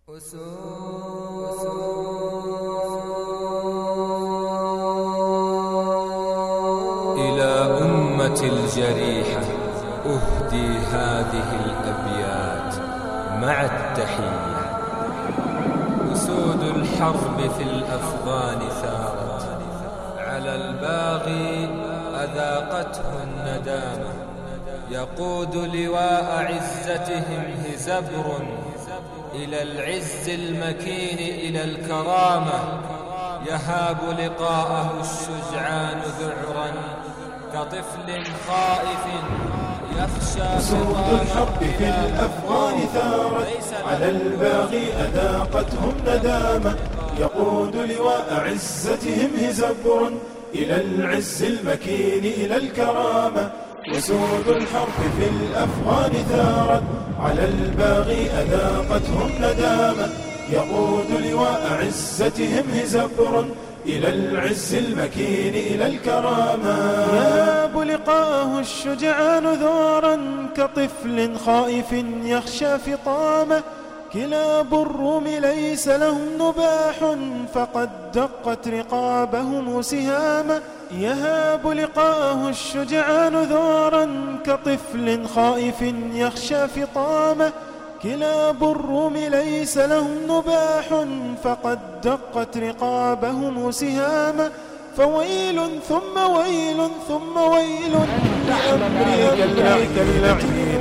إلى أمة الجريحة أهدي هذه الأبيات مع التحية. أسود الحرب في الأفغان ثارت، على الباغي أذاقته الندامة. يقود لواء عزتهم هزبر، إلى العز المكين إلى الكرامة. يهاب لقاءه الشجعان ذعرا، كطفل خائف يخشى. أسود الحرب في الأفغان ثارت، على الباغي أذاقتهم ندامة. يقود لواء عزتهم هزبر، إلى العز المكين إلى الكرامة. أسود الحرب في الأفغان ثارت، على الباغي أذاقتهم ندامة. يقود لواء عزتهم هزبر، إلى العز المكين إلى الكرامة. يهاب لقاءه الشجعان ذعرا، كطفل خائف يخشى فطامه. كلاب الروم ليس لهم نباح، فقد دقت رقابهم سهاما. يهاب لقاءه الشجعان ذعرا، كطفل خائف يخشى فطامه. كلاب الروم ليس لهم نباح، فقد دقت رقابهم سهاما. فويل ثم ويل ثم ويل لأمرك اللعين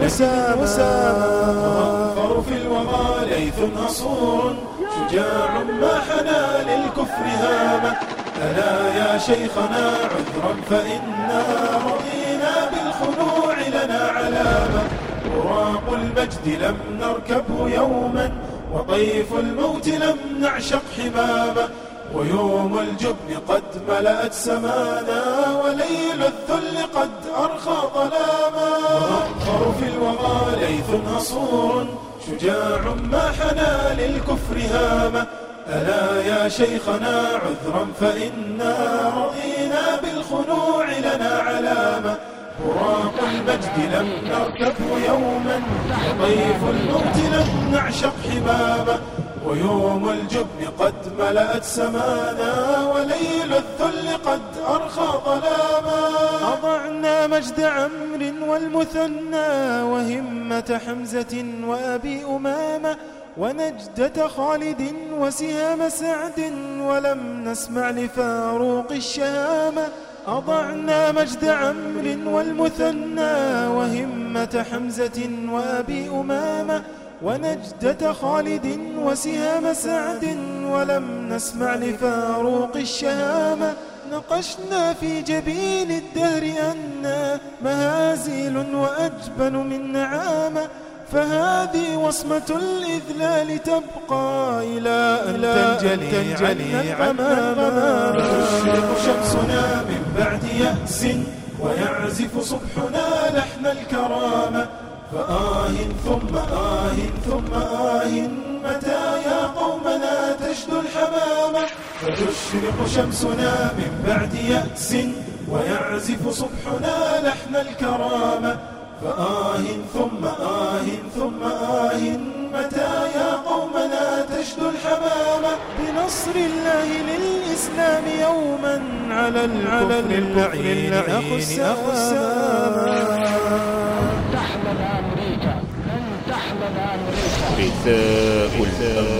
مسامى. في الوغى ليث أصور، شجاع ما حنى للكفر هامة. ألا يا شيخنا عذرا فإنا رضينا بالخنوع لنا علامة. براق المجد لم نركبه يوما، وطيف الموت لم نعشق حمامة. ويوم الجبن قد ملأت سمانا، وليل الذل قد أرخى ظلاما. وأخر في الوغى ليث أصور، شجاع ما حنى للكفر هامة. ألا يا شيخنا عذرا فإنا رضينا بالخنوع لنا علامة. براق المجد لم نركبه يوما، وطيف الموت لم نعشق حمامة. ويوم الجبن قد ملأت سمانا، وليل الذل قد أرخى ظلاما. أضعنا مجد عمرو والمثنى، وهمة حمزة وأبي أمامة، ونجدة خالد وسهام سعد، ولم نسمع لفاروق الشهامة. أضعنا مجد عمرو والمثنى، وهمة حمزة وأبي أمامة، ونجدة خالد وسهام سعد، ولم نسمع لفاروق الشهامة. نقشنا في جبين الدهر أنا مهازيل وأجبن من نعامة. فهذه وصمة الإذلال تبقى إلى أن تنجلي عنا الغمام. تشرق شمسنا من بعد يأس، ويعزف صبحنا لحن الكرامة. فآه ثم آه ثم آه، متى يا قومنا تجدو الحمامة. فتشرق شمسنا من بعد يأس، ويعزف صبحنا لحن الكرامة. فآه ثم آه ثم آه، متى يا قومنا تجدو الحمامة. بنصر الله للإسلام يوما، على الكفر اللعين أخو السامة. غثاء الأمر